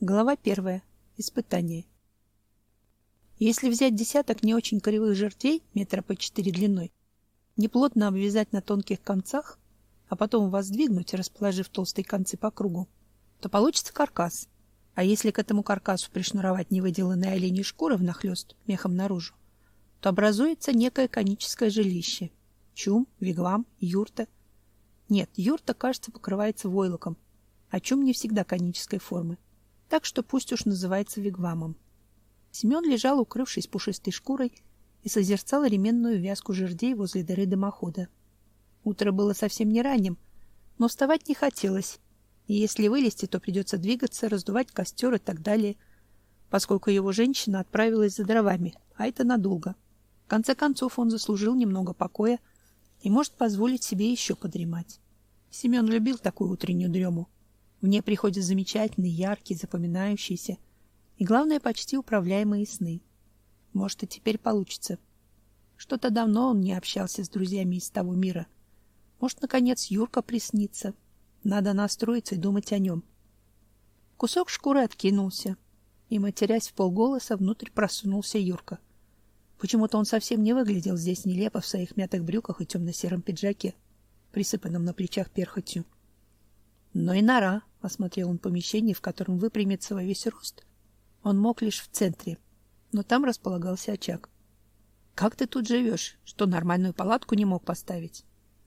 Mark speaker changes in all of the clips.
Speaker 1: Глава 1. Испытание. Если взять десяток не очень корявых жердей, метра по 4 длиной, неплотно обвязать на тонких концах, а потом воздвигнуть, расположив толстые концы по кругу, то получится каркас. А если к этому каркасу пришнуровать невыделанные оленьи шкуры внахлёст мехом наружу, то образуется некое коническое жилище. Чум, вигвам, юрта. Нет, юрта, кажется, покрывается войлоком, а чум не всегда конической формы. Так что пусть уж называется вигвамом. Семен лежал, укрывшись пушистой шкурой, и созерцал ременную вязку жердей возле дыры дымохода. Утро было совсем не ранним, но вставать не хотелось, и если вылезти, то придется двигаться, раздувать костер и так далее, поскольку его женщина отправилась за дровами, а это надолго. В конце концов, он заслужил немного покоя и может позволить себе еще подремать. Семен любил такую утреннюю дрему. В ней приходят замечательные, яркие, запоминающиеся и, главное, почти управляемые сны. Может, и теперь получится. Что-то давно он не общался с друзьями из того мира. Может, наконец, Юрка приснится. Надо настроиться и думать о нем. Кусок шкуры откинулся, и, матерясь вполголоса, внутрь просунулся Юрка. Почему-то он совсем не выглядел здесь нелепо в своих мятых брюках и темно-сером пиджаке, присыпанном на плечах перхотью. Но и нора, осмотрел он помещение, в котором выпрямиться во весь рост он мог лишь в центре, но там располагался очаг. Как ты тут живешь? Что, нормальную палатку не мог поставить?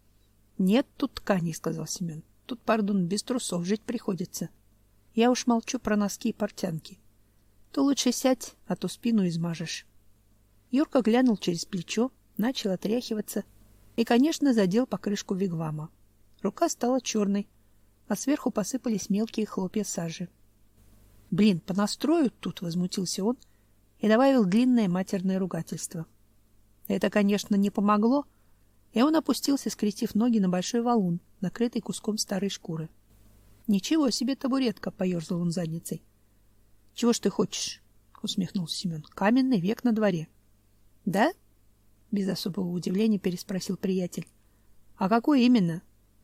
Speaker 1: Нет тут тканей, сказал Семен. Тут, пардон, без трусов жить приходится. Я уж молчу про носки и портянки. То лучше сядь, а то спину измажешь. Юрка глянул через плечо, начал отряхиваться и, конечно, задел покрышку вигвама. Рука стала черной, а сверху посыпались мелкие хлопья сажи. Блин, понастроят тут, возмутился он и добавил длинное матерное ругательство. Это, конечно, не помогло, и он опустился, скрестив ноги на большой валун, накрытый куском старой шкуры. Ничего себе табуретка, поерзал он задницей. Чего ж ты хочешь? Усмехнулся Семен. Каменный век на дворе. Да? Без особого удивления переспросил приятель. А какой именно?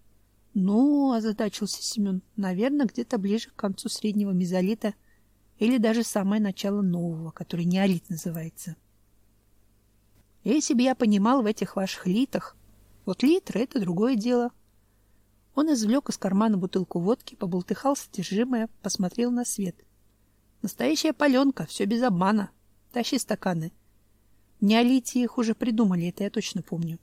Speaker 1: Ну, озадачился Семен, наверное, где-то ближе к концу среднего мезолита или даже самое начало нового, который неолит называется. Если бы я понимал в этих ваших литах. Вот литр — это другое дело. Он извлек из кармана бутылку водки, побултыхал содержимое, посмотрел на свет. Настоящая паленка, все без обмана. Тащи стаканы. В неолите их уже придумали, это я точно помню.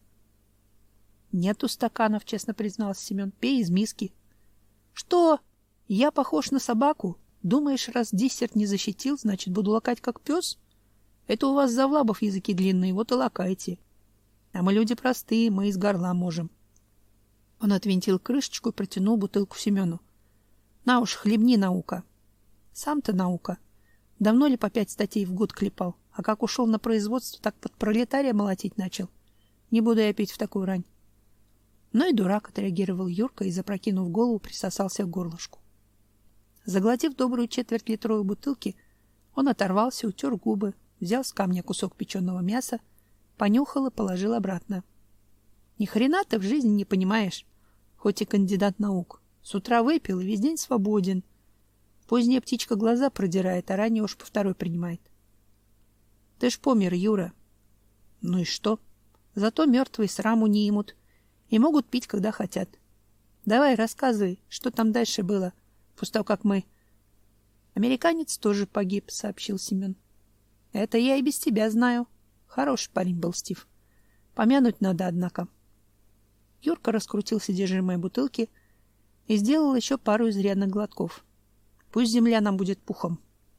Speaker 1: Нету стаканов, честно признался Семен. Пей из миски. Что? Я похож на собаку? Думаешь, раз диссерт не защитил, значит, буду лакать как пес? Это у вас, завлабов, языки длинные, вот и лакайте. А мы люди простые, мы из горла можем. Он отвинтил крышечку и протянул бутылку Семену. На уж, хлебни, наука. Сам-то наука. Давно ли по 5 статей в год клепал? А как ушел на производство, так под пролетария молотить начал. Не буду я пить в такую рань. Ну и дурак, отреагировал Юрка и, запрокинув голову, присосался к горлышку. Заглотив добрую четверть литровой бутылки, он оторвался, утер губы, взял с камня кусок печеного мяса, понюхал и положил обратно. Ни хрена ты в жизни не понимаешь, хоть и кандидат наук. С утра выпил и весь день свободен. Поздняя птичка глаза продирает, а ранее уж по второй принимает. Ты ж помер, Юра. Ну и что? Зато мертвые сраму не имут и могут пить, когда хотят. Давай, рассказывай, что там дальше было, после того, как мы... Американец тоже погиб, сообщил Семен. Это я и без тебя знаю. Хороший парень был Стив. Помянуть надо, однако. Юрка раскрутил содержимое бутылки и сделал еще пару изрядных глотков. Пусть земля нам будет пухом.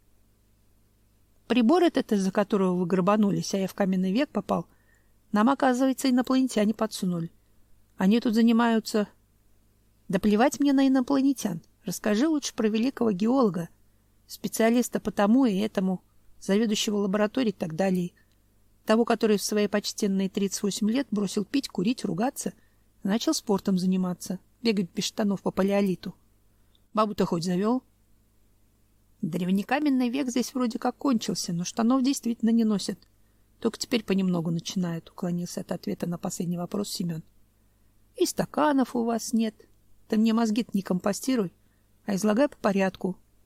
Speaker 1: Прибор этот, из-за которого вы грабанулись, а я в каменный век попал, нам, оказывается, инопланетяне подсунули. Они тут занимаются... Да плевать мне на инопланетян. Расскажи лучше про великого геолога, специалиста по тому и этому, заведующего лабораторией и так далее. Того, который в свои почтенные 38 лет бросил пить, курить, ругаться, начал спортом заниматься, бегать без штанов по палеолиту. Бабу-то хоть завел? Древнекаменный век здесь вроде как кончился, но штанов действительно не носят. Только теперь понемногу начинают, уклонился от ответа на последний вопрос Семен. И стаканов у вас нет. Ты мне мозги-то не компостируй, а излагай по порядку.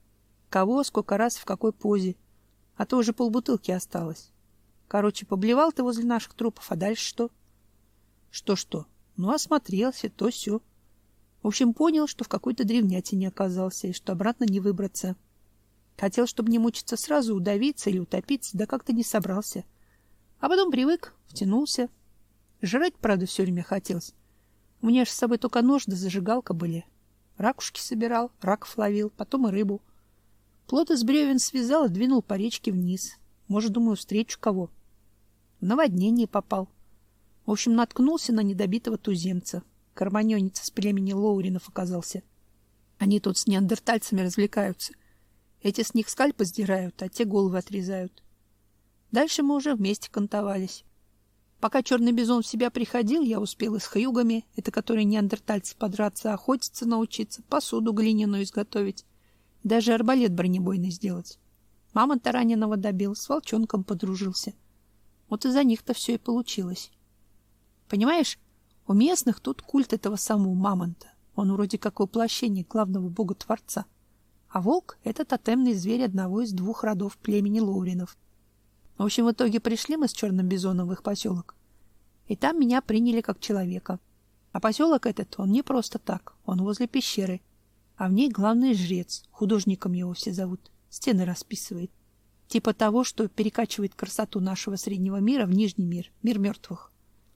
Speaker 1: Кого, сколько раз, в какой позе. А то уже полбутылки осталось. Короче, поблевал ты возле наших трупов, а дальше что? Что-что? Ну, осмотрелся, то сё. В общем, понял, что в какой-то древнятине оказался, и что обратно не выбраться. Хотел, чтобы не мучиться сразу, удавиться или утопиться, да как-то не собрался. А потом привык, втянулся. Жрать, правда, все время хотелось. У меня же с собой только нож да зажигалка были. Ракушки собирал, раков ловил, потом и рыбу. Плот из бревен связал и двинул по речке вниз. Может, думаю, встречу кого. В наводнение попал. В общем, наткнулся на недобитого туземца. Карманёнец из племени Лоуринов оказался. Они тут с неандертальцами развлекаются. Эти с них скальпы сдирают, а те головы отрезают. Дальше мы уже вместе кантовались. Пока черный бизон в себя приходил, я успел и с хьюгами, это которые неандертальцы, подраться, охотиться научиться, посуду глиняную изготовить, даже арбалет бронебойный сделать. Мамонта раненого добил, с волчонком подружился. Вот из-за них-то все и получилось. Понимаешь, у местных тут культ этого самого мамонта. Он вроде как воплощение главного бога-творца. А волк — это тотемный зверь одного из двух родов племени Лоуринов. В общем, в итоге пришли мы с черным бизоном в их поселок. И там меня приняли как человека. А поселок этот, он не просто так, он возле пещеры. А в ней главный жрец, художником его все зовут, стены расписывает. Типа того, что перекачивает красоту нашего среднего мира в нижний мир, мир мертвых.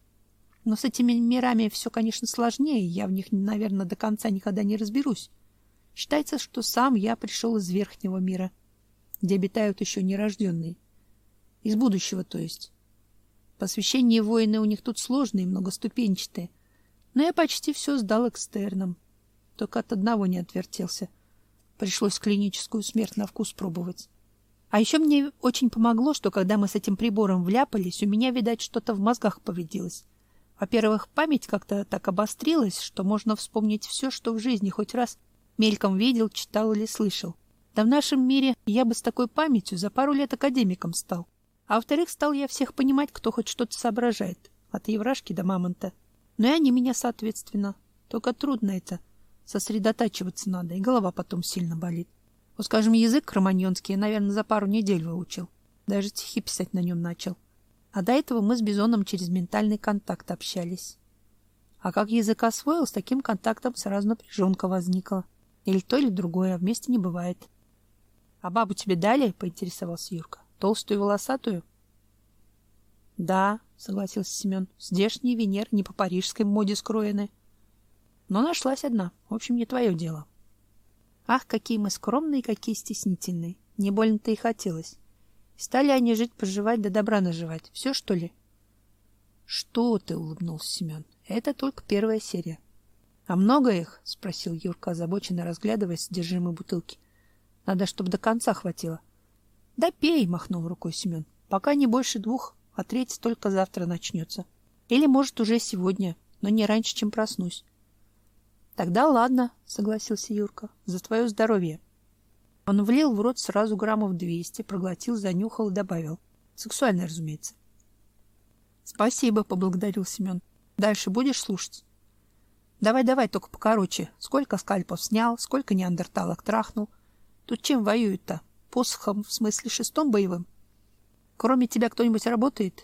Speaker 1: Но с этими мирами все, конечно, сложнее, я в них, наверное, до конца никогда не разберусь. Считается, что сам я пришел из верхнего мира, где обитают еще нерожденные. Из будущего, то есть. Посвящение воины у них тут сложные, многоступенчатые. Но я почти все сдал экстерном. Только от одного не отвертелся. Пришлось клиническую смерть на вкус пробовать. А еще мне очень помогло, что когда мы с этим прибором вляпались, у меня, видать, что-то в мозгах повредилось. Во-первых, память как-то так обострилась, что можно вспомнить все, что в жизни хоть раз мельком видел, читал или слышал. Да в нашем мире я бы с такой памятью за пару лет академиком стал. А во-вторых, стал я всех понимать, кто хоть что-то соображает. От Еврашки до Мамонта. Но и они меня, соответственно. Только трудно это. Сосредотачиваться надо, и голова потом сильно болит. Вот, скажем, язык кроманьонский я, наверное, за пару недель выучил. Даже стихи писать на нем начал. А до этого мы с Бизоном через ментальный контакт общались. А как язык освоил, с таким контактом сразу напряженка возникла. Или то, или другое, а вместе не бывает. — А бабу тебе дали? — поинтересовался Юрка. — Толстую и волосатую? — Да, — согласился Семен. — Здешние Венер не по парижской моде скроены. Но нашлась одна. В общем, не твое дело. Ах, какие мы скромные, какие стеснительные. Не больно-то и хотелось. Стали они жить-поживать, да добра наживать. Все, что ли? — Что ты? — улыбнулся Семен. — Это только первая серия. — А много их? — спросил Юрка, озабоченно разглядывая содержимое бутылки. — Надо, чтобы до конца хватило. — Да пей, — махнул рукой Семен. — Пока не больше 2, а треть только завтра начнется. Или, может, уже сегодня, но не раньше, чем проснусь. — Тогда ладно, — согласился Юрка. — За твое здоровье. Он влил в рот сразу граммов 200, проглотил, занюхал и добавил. Сексуально, разумеется. — Спасибо, — поблагодарил Семен. — Дальше будешь слушать? — Давай, только покороче. Сколько скальпов снял, сколько неандерталок трахнул. Тут чем воюют-то? Посохом, в смысле 6-м боевым? Кроме тебя кто-нибудь работает?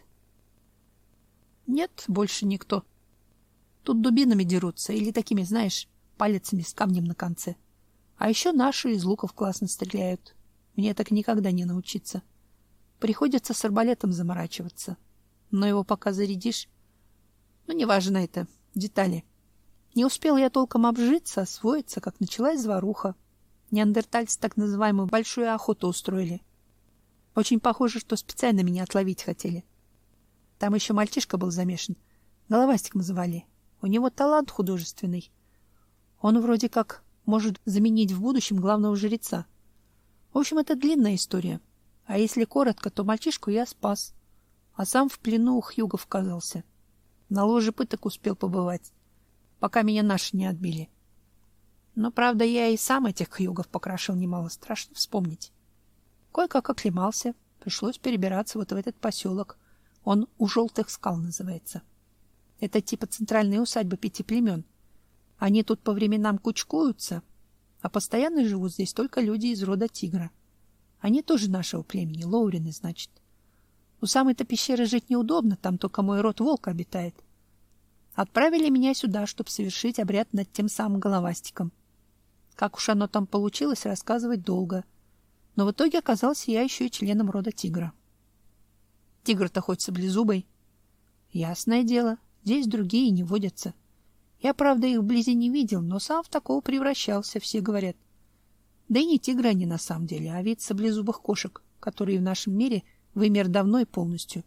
Speaker 1: — Нет, больше никто. Тут дубинами дерутся или такими, знаешь, палицами с камнем на конце. А еще наши из луков классно стреляют. Мне так никогда не научиться. Приходится с арбалетом заморачиваться. Но его пока зарядишь... Ну, неважно это, детали. Не успел я толком обжиться, освоиться, как началась заваруха. Неандертальцы так называемую большую охоту устроили. Очень похоже, что специально меня отловить хотели. Там еще мальчишка был замешан. Головастиком звали. У него талант художественный. Он вроде как может заменить в будущем главного жреца. В общем, это длинная история. А если коротко, то мальчишку я спас. А сам в плену у хьюгов оказался. На ложе пыток успел побывать, пока меня наши не отбили. Но, правда, я и сам этих хьюгов покрошил немало, страшно вспомнить. Кое-как оклемался, пришлось перебираться вот в этот поселок. Он у Желтых скал называется. Это типа центральная усадьба 5 племен. Они тут по временам кучкуются. А постоянно живут здесь только люди из рода тигра. Они тоже нашего племени, Лоурины, значит. У самой-то пещеры жить неудобно, там только мой род волка обитает. Отправили меня сюда, чтобы совершить обряд над тем самым головастиком. Как уж оно там получилось, рассказывать долго. Но в итоге оказался я еще и членом рода тигра. Тигр-то хоть саблезубый. Ясное дело, здесь другие не водятся. Я, правда, их вблизи не видел, но сам в такого превращался, все говорят. Да и не тигры они на самом деле, а вид саблезубых кошек, которые в нашем мире вымер давно и полностью.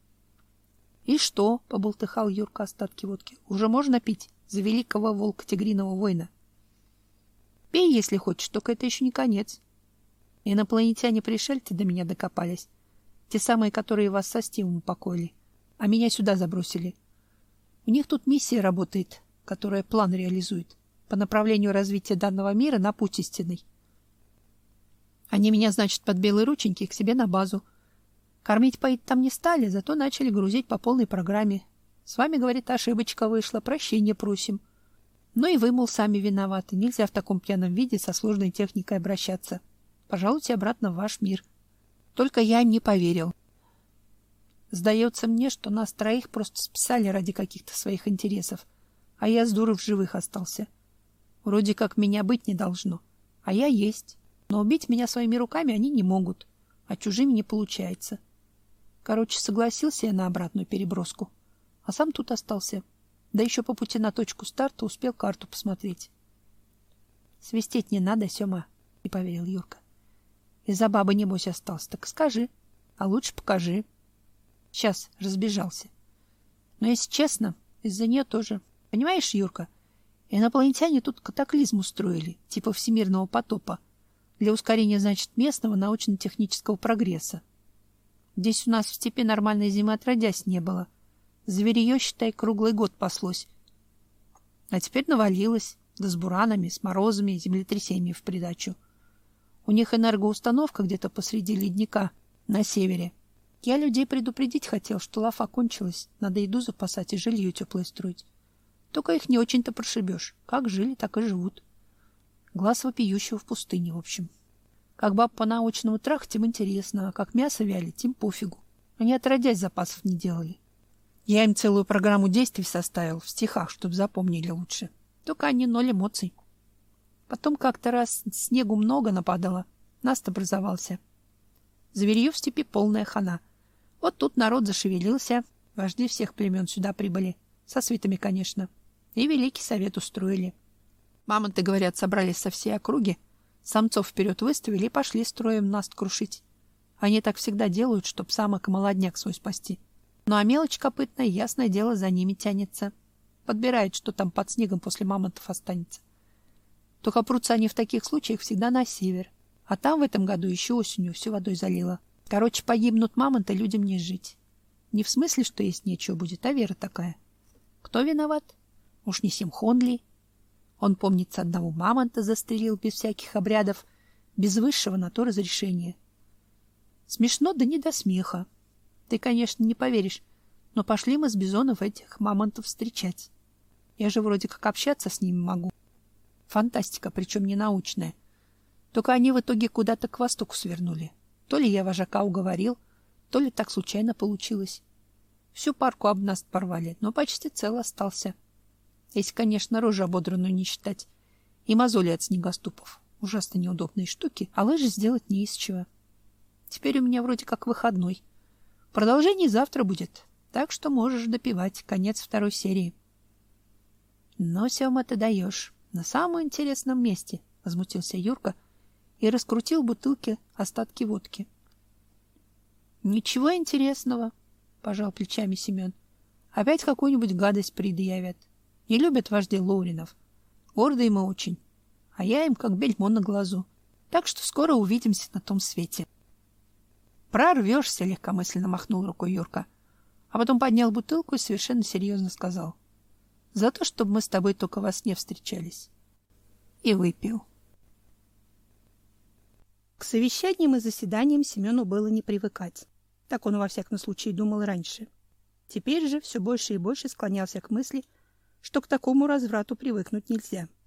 Speaker 1: — И что? — поболтыхал Юрка остатки водки. — Уже можно пить за великого волка-тигриного воина? — Пей, если хочешь, только это еще не конец. Инопланетяне-пришельцы до меня докопались. Те самые, которые вас со Стивом упокоили, а меня сюда забросили. У них тут миссия работает, которая план реализует по направлению развития данного мира на путь истинный. Они меня, значит, под белые рученьки к себе на базу. Кормить поить там не стали, зато начали грузить по полной программе. С вами, говорит, ошибочка вышла, прощения просим. Ну и вы, мол, сами виноваты. Нельзя в таком пьяном виде со сложной техникой обращаться. Пожалуйте обратно в ваш мир. Только я им не поверил. Сдается мне, что нас троих просто списали ради каких-то своих интересов, а я с дуры в живых остался. Вроде как меня быть не должно, а я есть. Но убить меня своими руками они не могут, а чужими не получается. Короче, согласился я на обратную переброску, а сам тут остался. Да еще по пути на точку старта успел карту посмотреть. — Свистеть не надо, Сема, — не поверил Юрка. — Из-за бабы, небось, остался. Так скажи, а лучше покажи. Сейчас разбежался. Но, если честно, из-за нее тоже. Понимаешь, Юрка, инопланетяне тут катаклизм устроили, типа всемирного потопа, для ускорения, значит, местного научно-технического прогресса. Здесь у нас в степи нормальной зимы отродясь не было. Зверье, считай, круглый год паслось. А теперь навалилось, да с буранами, с морозами и землетрясениями в придачу. У них энергоустановка где-то посреди ледника на севере. Я людей предупредить хотел, что лафа кончилась, надо еду запасать и жилье теплое строить. Только их не очень-то прошибешь. Как жили, так и живут. Глаз вопиющего в пустыне, в общем. Как баб по-научному трахать им интересно, а как мясо вялить им пофигу. Они отродясь запасов не делали. Я им целую программу действий составил в стихах, чтобы запомнили лучше. Только они ноль эмоций. Потом как-то раз снегу много нападало, наст образовался. Зверью в степи полная хана. Вот тут народ зашевелился, вожди всех племен сюда прибыли. Со свитами, конечно. И Великий Совет устроили. Мамонты, говорят, собрались со всей округи, самцов вперед выставили и пошли строем наст крушить. Они так всегда делают, чтоб самок и молодняк свой спасти. Ну а мелочь копытная, ясное дело, за ними тянется. Подбирает, что там под снегом после мамонтов останется. Только прутся они в таких случаях всегда на север. А там в этом году еще осенью все водой залило. Короче, погибнут мамонты, людям не жить. Не в смысле, что есть нечего будет, а вера такая. Кто виноват? Уж не Симхон ли? Он, помнится, одного мамонта застрелил без всяких обрядов, без высшего на то разрешения. Смешно, да не до смеха. Ты, конечно, не поверишь, но пошли мы с Бизонов этих мамонтов встречать. Я же вроде как общаться с ними могу. Фантастика, причем не научная. Только они в итоге куда-то к востоку свернули. То ли я вожака уговорил, то ли так случайно получилось. Всю парку об нас порвали, но почти цел остался. Если, конечно, рожу ободранную не считать. И мозоли от снегоступов. Ужасно неудобные штуки, а лыжи сделать не из чего. Теперь у меня вроде как выходной. Продолжение завтра будет, так что можешь допивать. Конец второй серии. — Но, Сема, ты даешь. На самом интересном месте, — возмутился Юрка и раскрутил в бутылке остатки водки. — Ничего интересного, — пожал плечами Семен. — Опять какую-нибудь гадость предъявят. Не любят вождей Лоуринов. Гордые мы очень. А я им как бельмо на глазу. Так что скоро увидимся на том свете. — Прорвешься, — легкомысленно махнул рукой Юрка. А потом поднял бутылку и совершенно серьезно сказал. — За то, чтобы мы с тобой только во сне встречались. И выпил. К совещаниям и заседаниям Семену было не привыкать. Так он во всяком случае думал раньше. Теперь же все больше и больше склонялся к мысли, что к такому разврату привыкнуть нельзя.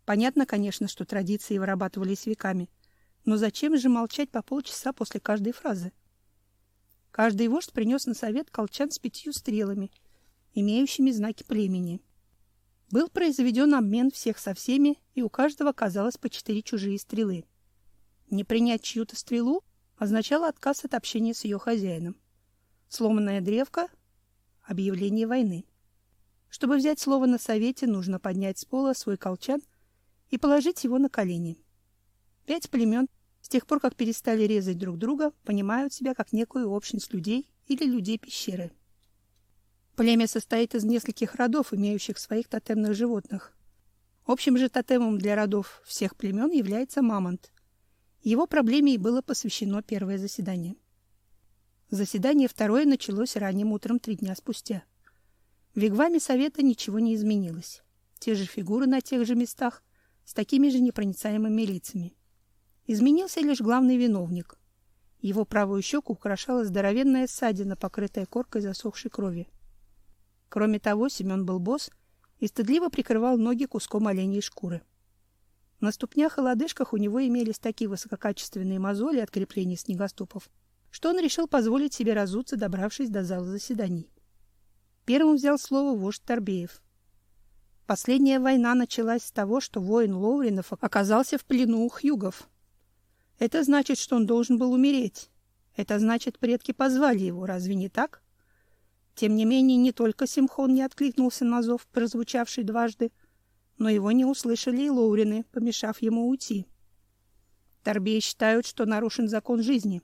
Speaker 1: Понятно, конечно, что традиции вырабатывались веками, но зачем же молчать по полчаса после каждой фразы? Каждый вождь принес на совет колчан с 5 стрелами, имеющими знаки племени. Был произведен обмен всех со всеми, и у каждого оказалось по 4 чужие стрелы. Не принять чью-то стрелу означало отказ от общения с ее хозяином. Сломанная древко — объявление войны. Чтобы взять слово на совете, нужно поднять с пола свой колчан и положить его на колени. 5 племен, с тех пор, как перестали резать друг друга, понимают себя как некую общность людей или людей пещеры. Племя состоит из нескольких родов, имеющих своих тотемных животных. Общим же тотемом для родов всех племен является мамонт. Его проблеме и было посвящено первое заседание. Заседание второе началось ранним утром 3 дня спустя. В вигваме совета ничего не изменилось. Те же фигуры на тех же местах, с такими же непроницаемыми лицами. Изменился лишь главный виновник. Его правую щеку украшала здоровенная ссадина, покрытая коркой засохшей крови. Кроме того, Семен был босс и стыдливо прикрывал ноги куском оленьей шкуры. На ступнях и лодыжках у него имелись такие высококачественные мозоли от крепления снегоступов, что он решил позволить себе разуться, добравшись до зала заседаний. Первым взял слово вождь Торбеев. Последняя война началась с того, что воин Лоуринов оказался в плену у хьюгов. Это значит, что он должен был умереть. Это значит, предки позвали его, разве не так? Тем не менее, не только Симхон не откликнулся на зов, прозвучавший дважды, но его не услышали и Лоурины, помешав ему уйти. Торбеи считают, что нарушен закон жизни.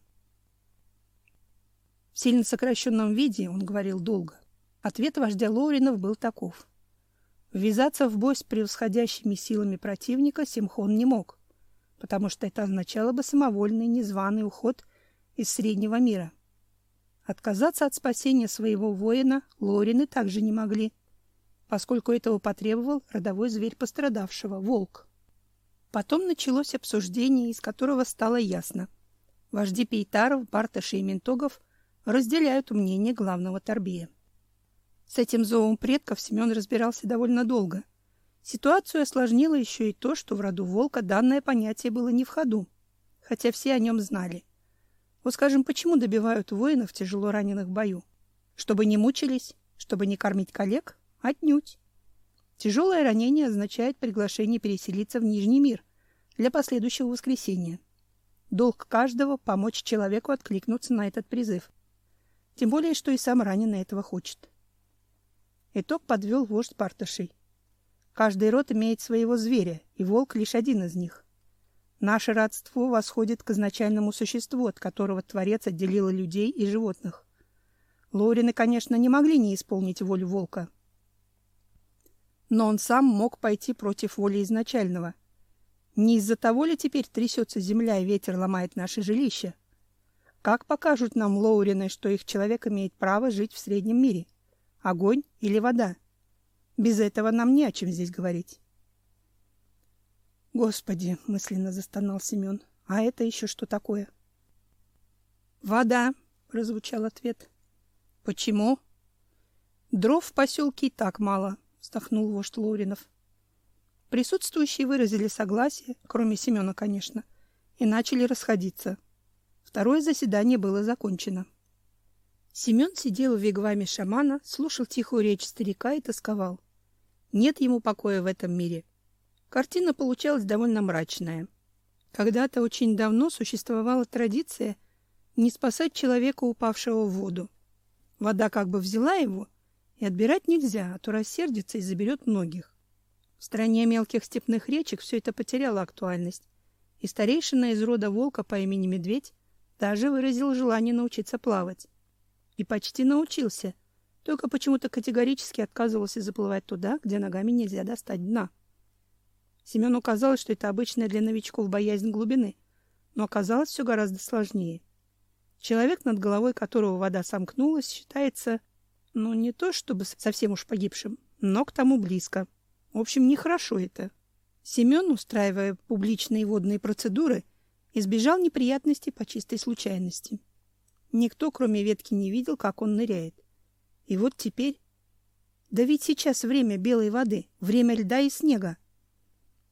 Speaker 1: В сильно сокращенном виде он говорил долго. Ответ вождя Лоуринов был таков. Ввязаться в бой с превосходящими силами противника Симхон не мог, потому что это означало бы самовольный, незваный уход из Среднего мира. Отказаться от спасения своего воина Лоурины также не могли, поскольку этого потребовал родовой зверь пострадавшего — волк. Потом началось обсуждение, из которого стало ясно. Вожди Пейтаров, Барташи и Ментогов разделяют мнение главного Торбея. С этим зовом предков Семен разбирался довольно долго. Ситуацию осложнило еще и то, что в роду волка данное понятие было не в ходу, хотя все о нем знали. Вот скажем, почему добивают воинов, тяжело раненых в бою? Чтобы не мучились, чтобы не кормить коллег? Отнюдь. Тяжелое ранение означает приглашение переселиться в Нижний мир для последующего воскресения. Долг каждого — помочь человеку откликнуться на этот призыв. Тем более, что и сам раненый этого хочет. Итог подвел вождь Барташей. Каждый род имеет своего зверя, и волк лишь один из них. Наше родство восходит к изначальному существу, от которого Творец отделил людей и животных. Лоурины, конечно, не могли не исполнить волю волка. Но он сам мог пойти против воли изначального. Не из-за того ли теперь трясется земля и ветер ломает наши жилища? Как покажут нам Лоурины, что их человек имеет право жить в Среднем мире? Огонь или вода? Без этого нам не о чем здесь говорить. Господи, мысленно застонал Семен. А это еще что такое? Вода, прозвучал ответ. Почему? Дров в поселке и так мало, вздохнул вождь Лоуринов. Присутствующие выразили согласие, кроме Семена, конечно, и начали расходиться. Второе заседание было закончено. Семен сидел в вигваме шамана, слушал тихую речь старика и тосковал. Нет ему покоя в этом мире. Картина получалась довольно мрачная. Когда-то очень давно существовала традиция не спасать человека, упавшего в воду. Вода как бы взяла его, и отбирать нельзя, а то рассердится и заберет многих. В стране мелких степных речек все это потеряло актуальность, и старейшина из рода волка по имени Медведь даже выразил желание научиться плавать. И почти научился, только почему-то категорически отказывался заплывать туда, где ногами нельзя достать дна. Семену казалось, что это обычная для новичков боязнь глубины, но оказалось все гораздо сложнее. Человек, над головой которого вода сомкнулась, считается, не то чтобы совсем уж погибшим, но к тому близко. В общем, нехорошо это. Семен, устраивая публичные водные процедуры, избежал неприятностей по чистой случайности. Никто, кроме ветки, не видел, как он ныряет. И вот теперь... Да ведь сейчас время белой воды, время льда и снега.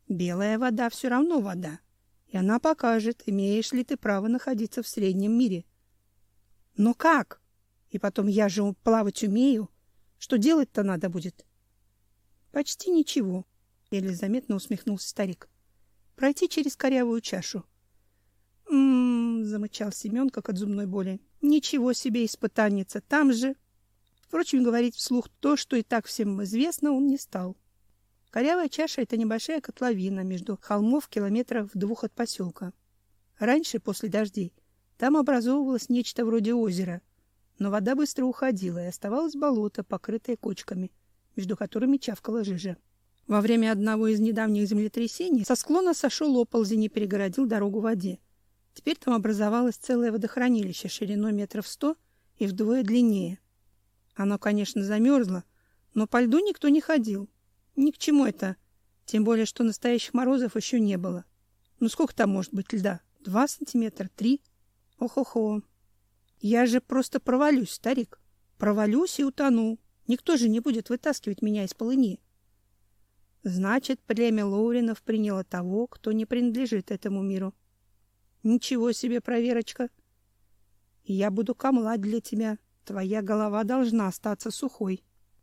Speaker 1: Белая вода все равно вода, и она покажет, имеешь ли ты право находиться в среднем мире. Но как? И потом я же плавать умею. Что делать-то надо будет? Почти ничего, еле заметно усмехнулся старик. Пройти через корявую чашу. Замычал Семен, как от зубной боли. Ничего себе испытанница, там же. Впрочем, говорить вслух то, что и так всем известно, он не стал. Корявая чаша — это небольшая котловина между холмов километров в 2 от поселка. Раньше, после дождей, там образовывалось нечто вроде озера, но вода быстро уходила, и оставалось болото, покрытое кочками, между которыми чавкала жижа. Во время одного из недавних землетрясений со склона сошел оползень и перегородил дорогу воде. Теперь там образовалось целое водохранилище шириной 100 метров и вдвое длиннее. Оно, конечно, замерзло, но по льду никто не ходил. Ни к чему это, тем более, что настоящих морозов еще не было. Ну сколько там может быть льда? 2 сантиметра? 3? Ох-охо. Я же просто провалюсь, старик. Провалюсь и утону. Никто же не будет вытаскивать меня из полыни. Значит, племя Лоуринов приняло того, кто не принадлежит этому миру. Ничего себе, проверочка. Я буду камлать для тебя. Твоя голова должна остаться сухой.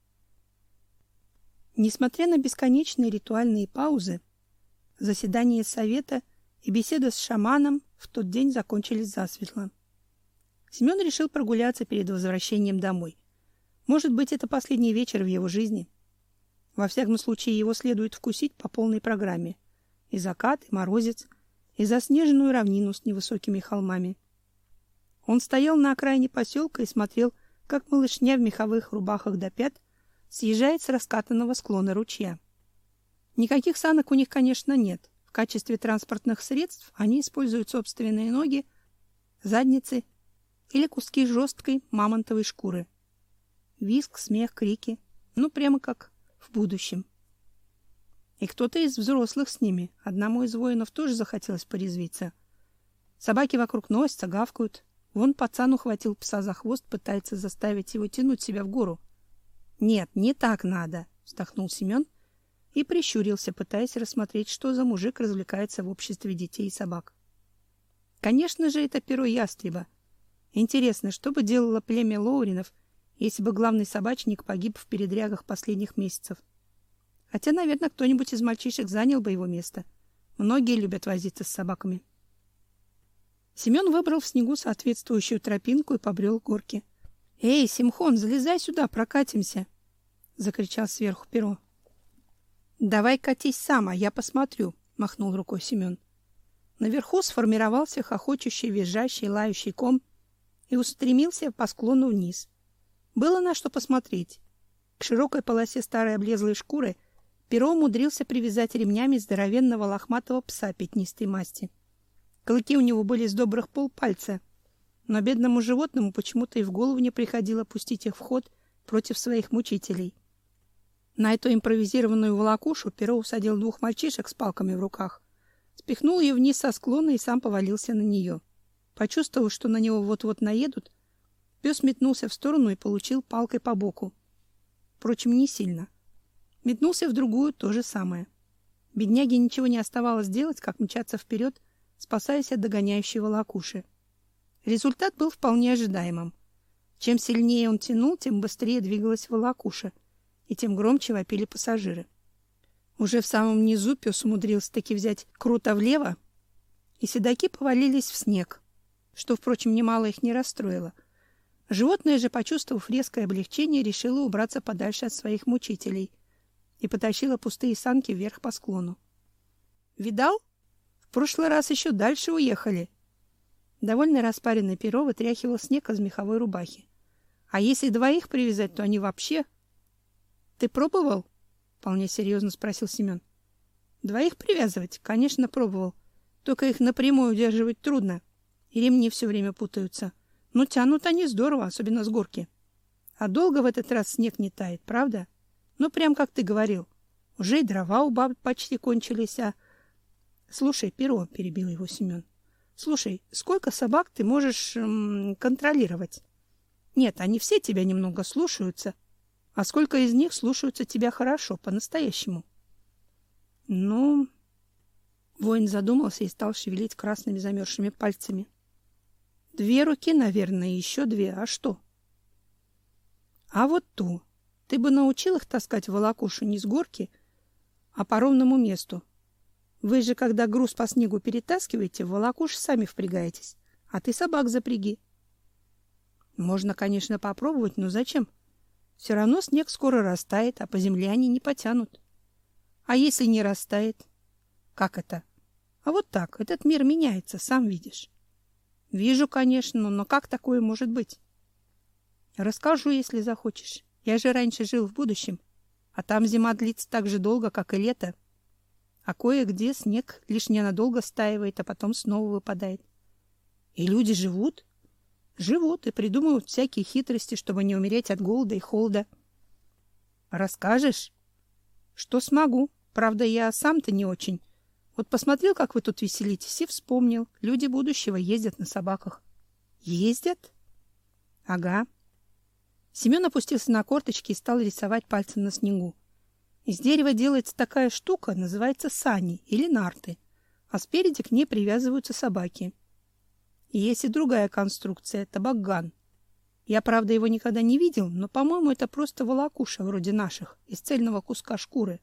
Speaker 1: Несмотря на бесконечные ритуальные паузы, заседание совета и беседа с шаманом в тот день закончились засветло. Семен решил прогуляться перед возвращением домой. Может быть, это последний вечер в его жизни. Во всяком случае, его следует вкусить по полной программе. И закат, и морозец, и заснеженную равнину с невысокими холмами. Он стоял на окраине поселка и смотрел, как малышня в меховых рубахах до пят съезжает с раскатанного склона ручья. Никаких санок у них, конечно, нет. В качестве транспортных средств они используют собственные ноги, задницы или куски жесткой мамонтовой шкуры. Визг, смех, крики. Ну, прямо как в будущем. И кто-то из взрослых с ними. Одному из воинов тоже захотелось порезвиться. Собаки вокруг носятся, гавкают. Вон пацан ухватил пса за хвост, пытается заставить его тянуть себя в гору. «Нет, не так надо», — вздохнул Семен и прищурился, пытаясь рассмотреть, что за мужик развлекается в обществе детей и собак. Конечно же, это перо ястреба. Интересно, что бы делало племя Лоуринов, если бы главный собачник погиб в передрягах последних месяцев? Хотя, наверное, кто-нибудь из мальчишек занял бы его место. Многие любят возиться с собаками. Семен выбрал в снегу соответствующую тропинку и побрел к горке. «Эй, Симхон, залезай сюда, прокатимся!» — закричал сверху перо. «Давай катись сам, а я посмотрю», — махнул рукой Семен. Наверху сформировался хохочущий, визжащий, лающий ком и устремился по склону вниз. Было на что посмотреть. К широкой полосе старой облезлой шкуры перо умудрился привязать ремнями здоровенного лохматого пса пятнистой масти. Клыки у него были с добрых полпальца, но бедному животному почему-то и в голову не приходило пустить их в ход против своих мучителей. На эту импровизированную волокушу перо усадил 2 мальчишек с палками в руках, спихнул ее вниз со склона и сам повалился на нее. Почувствовав, что на него вот-вот наедут, пес метнулся в сторону и получил палкой по боку. Впрочем, не сильно. Метнулся в другую, то же самое. Бедняге ничего не оставалось делать, как мчаться вперед, спасаясь от догоняющей волокуши. Результат был вполне ожидаемым. Чем сильнее он тянул, тем быстрее двигалась волокуша, и тем громче вопили пассажиры. Уже в самом низу пес умудрился таки взять круто влево, и седаки повалились в снег, что, впрочем, немало их не расстроило. Животное же, почувствовав резкое облегчение, решило убраться подальше от своих мучителей и потащило пустые санки вверх по склону. «Видал? В прошлый раз еще дальше уехали!» Довольно распаренное перо вытряхивал снег из меховой рубахи. «А если 2 привязать, то они вообще...» «Ты пробовал?» — вполне серьезно спросил Семен. 2 привязывать? Конечно, пробовал. Только их напрямую удерживать трудно, и ремни все время путаются. Но тянут они здорово, особенно с горки. А долго в этот раз снег не тает, правда? Ну, прям как ты говорил. Уже и дрова у баб почти кончились, а... Слушай, перо, — перебил его Семен. Слушай, сколько собак ты можешь контролировать? Нет, они все тебя немного слушаются. А сколько из них слушаются тебя хорошо, по-настоящему? Ну, Воин задумался и стал шевелить красными замерзшими пальцами. 2 руки, наверное, и еще 2. А что? А вот ту. Ты бы научил их таскать волокушу не с горки, а по ровному месту. Вы же, когда груз по снегу перетаскиваете, в волокуши сами впрягаетесь, а ты собак запряги. Можно, конечно, попробовать, но зачем? Все равно снег скоро растает, а по земле они не потянут. А если не растает? Как это? А вот так. Этот мир меняется, сам видишь. Вижу, конечно, но как такое может быть? Расскажу, если захочешь. Я же раньше жил в будущем, а там зима длится так же долго, как и лето. А кое-где снег лишь ненадолго стаивает, а потом снова выпадает. И люди живут? Живут и придумывают всякие хитрости, чтобы не умереть от голода и холода. Расскажешь? Что смогу. Правда, я сам-то не очень. Вот посмотрел, как вы тут веселитесь, и вспомнил. Люди будущего ездят на собаках. Ездят? Ага. Семен опустился на корточки и стал рисовать пальцем на снегу. Из дерева делается такая штука, называется сани или нарты, а спереди к ней привязываются собаки. И есть и другая конструкция — табаган. Я, правда, его никогда не видел, но, по-моему, это просто волокуша вроде наших, из цельного куска шкуры.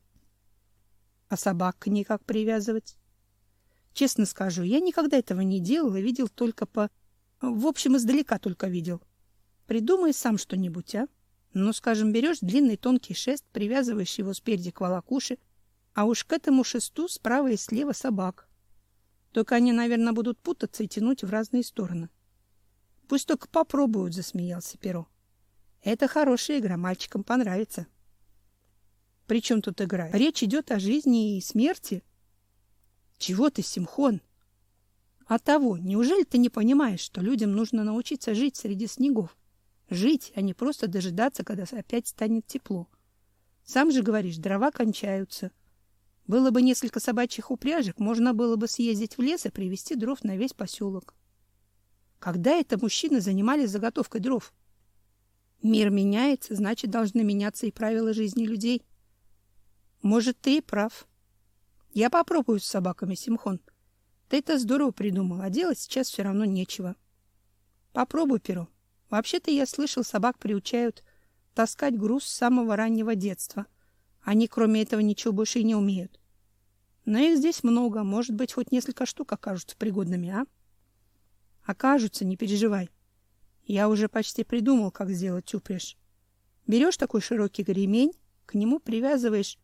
Speaker 1: А собак к ней как привязывать? Честно скажу, я никогда этого не делал и видел только В общем, издалека только видел. Придумай сам что-нибудь, а? Ну, скажем, берешь длинный тонкий шест, привязываешь его спереди к волокуше, а уж к этому шесту справа и слева собак. Только они, наверное, будут путаться и тянуть в разные стороны. Пусть только попробуют, засмеялся Перо. Это хорошая игра, мальчикам понравится. При чем тут игра? Речь идет о жизни и смерти. Чего ты, Симхон? А того, неужели ты не понимаешь, что людям нужно научиться жить среди снегов? Жить, а не просто дожидаться, когда опять станет тепло. Сам же говоришь, дрова кончаются. Было бы несколько собачьих упряжек, можно было бы съездить в лес и привезти дров на весь поселок. Когда это мужчины занимались заготовкой дров? Мир меняется, значит, должны меняться и правила жизни людей. Может, ты и прав. Я попробую с собаками, Симхон. Ты это здорово придумал, а делать сейчас все равно нечего. Попробуй, Перо. Вообще-то я слышал, собак приучают таскать груз с самого раннего детства. Они, кроме этого, ничего больше и не умеют. Но их здесь много, может быть, хоть несколько штук окажутся пригодными, а? Окажутся, не переживай. Я уже почти придумал, как сделать упряжь. Берешь такой широкий ремень, к нему привязываешь.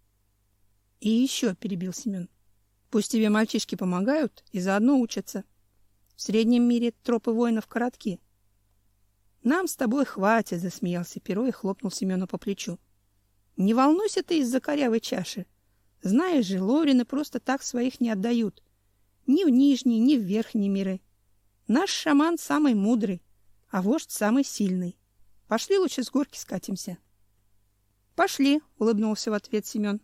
Speaker 1: И еще, перебил Семен, пусть тебе мальчишки помогают и заодно учатся. В среднем мире тропы воинов коротки. Нам с тобой хватит, засмеялся Перо и хлопнул Семена по плечу. Не волнуйся ты из-за корявой чаши. Знаешь же, ловрины просто так своих не отдают. Ни в нижние, ни в верхние миры. Наш шаман самый мудрый, а вождь самый сильный. Пошли лучше с горки скатимся. Пошли, улыбнулся в ответ Семен.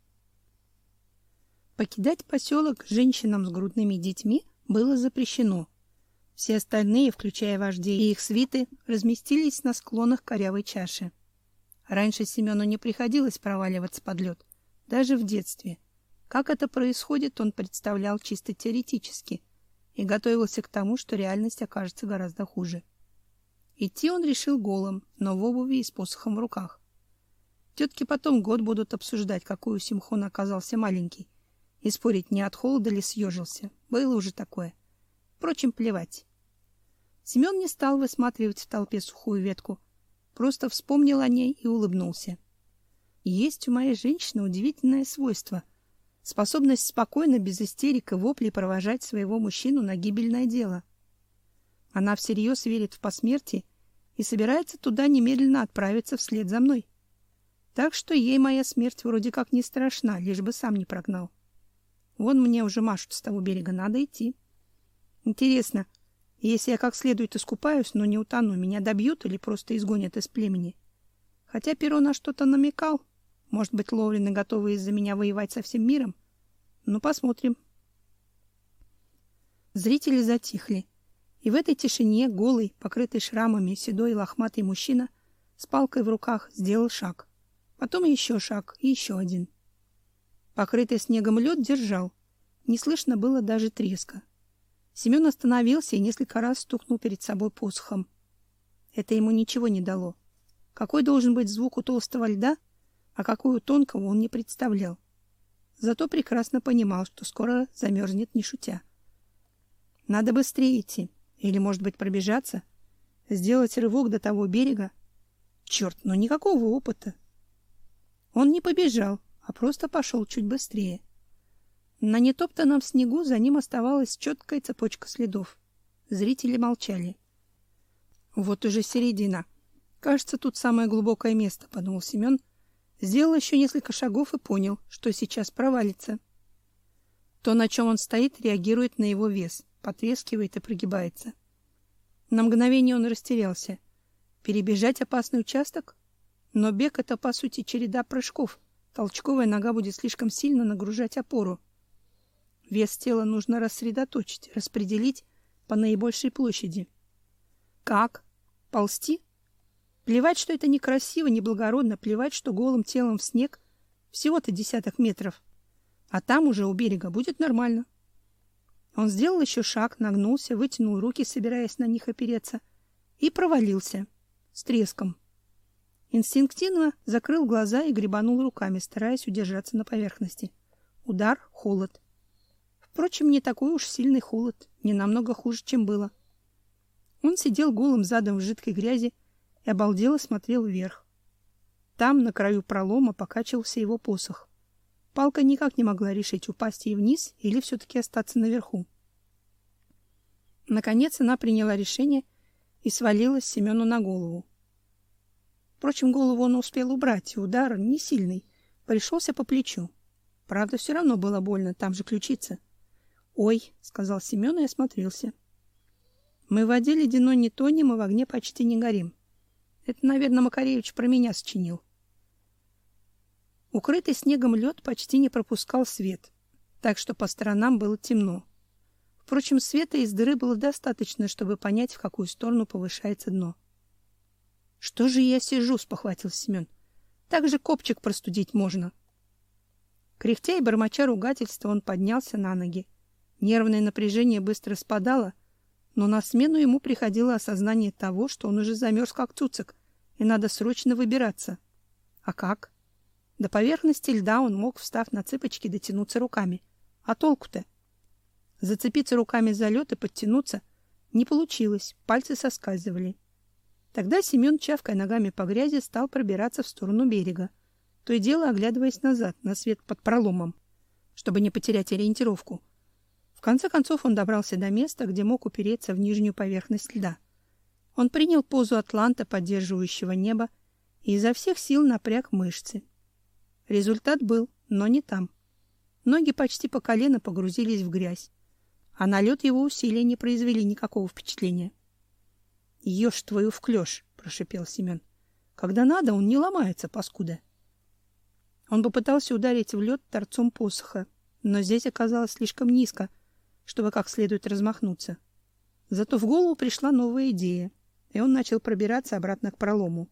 Speaker 1: Покидать поселок женщинам с грудными детьми было запрещено. Все остальные, включая вождей и их свиты, разместились на склонах корявой чаши. Раньше Семену не приходилось проваливаться под лед, даже в детстве. Как это происходит, он представлял чисто теоретически и готовился к тому, что реальность окажется гораздо хуже. Идти он решил голым, но в обуви и с посохом в руках. Тетки потом год будут обсуждать, какой у Симхона оказался маленький, и спорить, не от холода ли съежился. Было уже такое. Впрочем, плевать. Семен не стал высматривать в толпе сухую ветку, просто вспомнил о ней и улыбнулся. Есть у моей женщины удивительное свойство — способность спокойно, без истерик и воплей провожать своего мужчину на гибельное дело. Она всерьез верит в посмертие и собирается туда немедленно отправиться вслед за мной. Так что ей моя смерть вроде как не страшна, лишь бы сам не прогнал. Вон мне уже машут с того берега, надо идти. Интересно, если я как следует искупаюсь, но не утону, меня добьют или просто изгонят из племени? Хотя Перо на что-то намекал. Может быть, ловрины готовы из-за меня воевать со всем миром? Ну, посмотрим. Зрители затихли. И в этой тишине голый, покрытый шрамами, седой и лохматый мужчина с палкой в руках сделал шаг. Потом еще шаг и еще один. Покрытый снегом лед держал. Не слышно было даже треска. Семен остановился и несколько раз стукнул перед собой посохом. Это ему ничего не дало. Какой должен быть звук у толстого льда, а какой у тонкого, он не представлял. Зато прекрасно понимал, что скоро замерзнет, не шутя. Надо быстрее идти. Или, может быть, пробежаться? Сделать рывок до того берега? Черт, ну никакого опыта. Он не побежал, а просто пошел чуть быстрее. На нетоптанном снегу за ним оставалась четкая цепочка следов. Зрители молчали. Вот уже середина. Кажется, тут самое глубокое место, подумал Семен. Сделал еще несколько шагов и понял, что сейчас провалится. То, на чем он стоит, реагирует на его вес, потрескивает и прогибается. На мгновение он растерялся. Перебежать опасный участок? Но бег — это, по сути, череда прыжков. Толчковая нога будет слишком сильно нагружать опору. Вес тела нужно рассредоточить, распределить по наибольшей площади. Как? Ползти? Плевать, что это некрасиво, неблагородно, плевать, что голым телом в снег всего-то десяток метров. А там уже у берега будет нормально. Он сделал еще шаг, нагнулся, вытянул руки, собираясь на них опереться, и провалился с треском. Инстинктивно закрыл глаза и гребанул руками, стараясь удержаться на поверхности. Удар, холод. Впрочем, не такой уж сильный холод, не намного хуже, чем было. Он сидел голым задом в жидкой грязи и обалдело смотрел вверх. Там, на краю пролома, покачивался его посох. Палка никак не могла решить, упасть ей вниз или все-таки остаться наверху. Наконец она приняла решение и свалилась Семену на голову. Впрочем, голову он успел убрать, и удар не сильный, пришелся по плечу. Правда, все равно было больно, там же ключица. «Ой», — сказал Семен и осмотрелся. «Мы в воде ледяной не тонем, и в огне почти не горим. Это, наверное, Макаревич про меня сочинил». Укрытый снегом лед почти не пропускал свет, так что по сторонам было темно. Впрочем, света из дыры было достаточно, чтобы понять, в какую сторону повышается дно. «Что же я сижу?» — спохватился Семен. «Так же копчик простудить можно». Кряхтя и бормоча ругательства, он поднялся на ноги. Нервное напряжение быстро спадало, но на смену ему приходило осознание того, что он уже замерз как цуцик, и надо срочно выбираться. А как? До поверхности льда он мог, встав на цыпочки, дотянуться руками. А толку-то? Зацепиться руками за лед и подтянуться не получилось, пальцы соскальзывали. Тогда Семен, чавкая ногами по грязи, стал пробираться в сторону берега, то и дело оглядываясь назад, на свет под проломом, чтобы не потерять ориентировку. В конце концов он добрался до места, где мог упереться в нижнюю поверхность льда. Он принял позу атланта, поддерживающего небо, и изо всех сил напряг мышцы. Результат был, но не там. Ноги почти по колено погрузились в грязь, а на лед его усилия не произвели никакого впечатления. «Ешь твою вклёшь!» — прошипел Семен. «Когда надо, он не ломается, паскуда!» Он попытался ударить в лед торцом посоха, но здесь оказалось слишком низко, чтобы как следует размахнуться. Зато в голову пришла новая идея, и он начал пробираться обратно к пролому.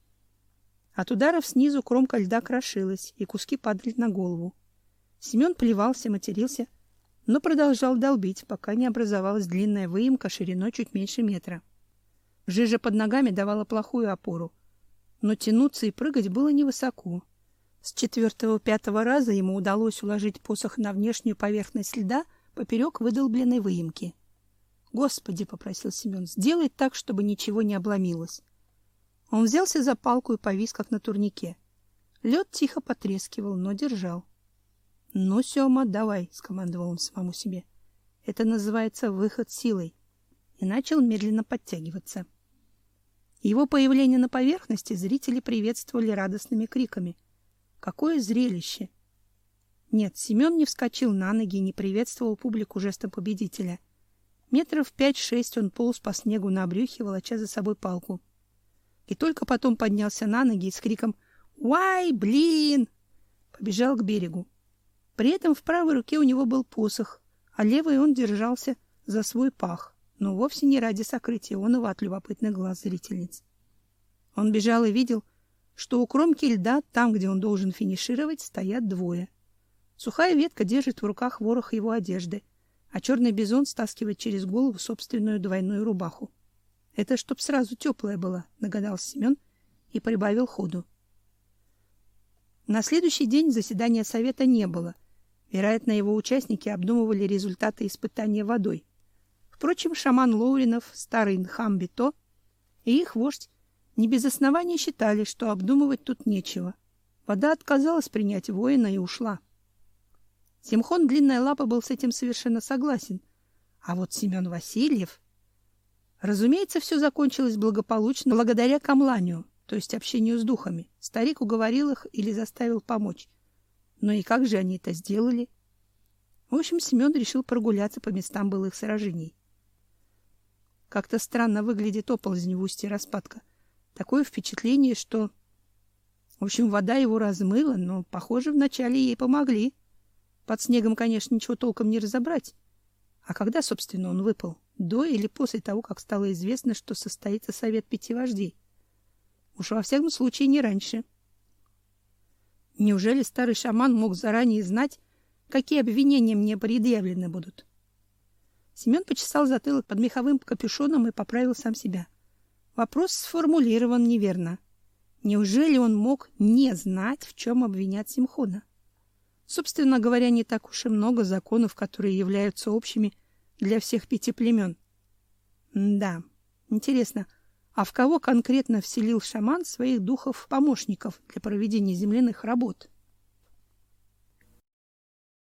Speaker 1: От ударов снизу кромка льда крошилась, и куски падали на голову. Семен плевался, матерился, но продолжал долбить, пока не образовалась длинная выемка шириной чуть меньше метра. Жижа под ногами давала плохую опору, но тянуться и прыгать было невысоко. С 4-5 раза ему удалось уложить посох на внешнюю поверхность льда поперек выдолбленной выемки. «Господи!» — попросил Семен, — «сделай так, чтобы ничего не обломилось». Он взялся за палку и повис, как на турнике. Лед тихо потрескивал, но держал. «Ну, Сема, давай!» — скомандовал он самому себе. «Это называется выход силой». И начал медленно подтягиваться. Его появление на поверхности зрители приветствовали радостными криками. Какое зрелище! Нет, Семен не вскочил на ноги и не приветствовал публику жестом победителя. Метров 5-6 он полз по снегу на брюхе, волоча за собой палку. И только потом поднялся на ноги и с криком «Уай, блин!» побежал к берегу. При этом в правой руке у него был посох, а левой он держался за свой пах, но вовсе не ради сокрытия оного от любопытных глаз зрительниц. Он бежал и видел, что у кромки льда, там, где он должен финишировать, стоят двое. Сухая ветка держит в руках ворох его одежды, а черный бизон стаскивает через голову собственную двойную рубаху. Это чтоб сразу теплая была, догадался Семен и прибавил ходу. На следующий день заседания совета не было. Вероятно, его участники обдумывали результаты испытания водой. Впрочем, шаман Лоуринов, старый Нхамбито и их вождь не без основания считали, что обдумывать тут нечего. Вода отказалась принять воина и ушла. Симхон Длинная Лапа был с этим совершенно согласен. А вот Семен Васильев... Разумеется, все закончилось благополучно благодаря камланию, то есть общению с духами. Старик уговорил их или заставил помочь. Но и как же они это сделали? В общем, Семен решил прогуляться по местам былых сражений. Как-то странно выглядит оползень в устье Распадка. Такое впечатление, что... В общем, вода его размыла, но, похоже, вначале ей помогли. Под снегом, конечно, ничего толком не разобрать. А когда, собственно, он выпал? До или после того, как стало известно, что состоится совет 5 вождей? Уж во всяком случае не раньше. Неужели старый шаман мог заранее знать, какие обвинения мне предъявлены будут? Семен почесал затылок под меховым капюшоном и поправил сам себя. Вопрос сформулирован неверно. Неужели он мог не знать, в чем обвинять Симхона? Собственно говоря, не так уж и много законов, которые являются общими для всех 5 племен. Да, интересно, а в кого конкретно вселил шаман своих духов-помощников для проведения земляных работ?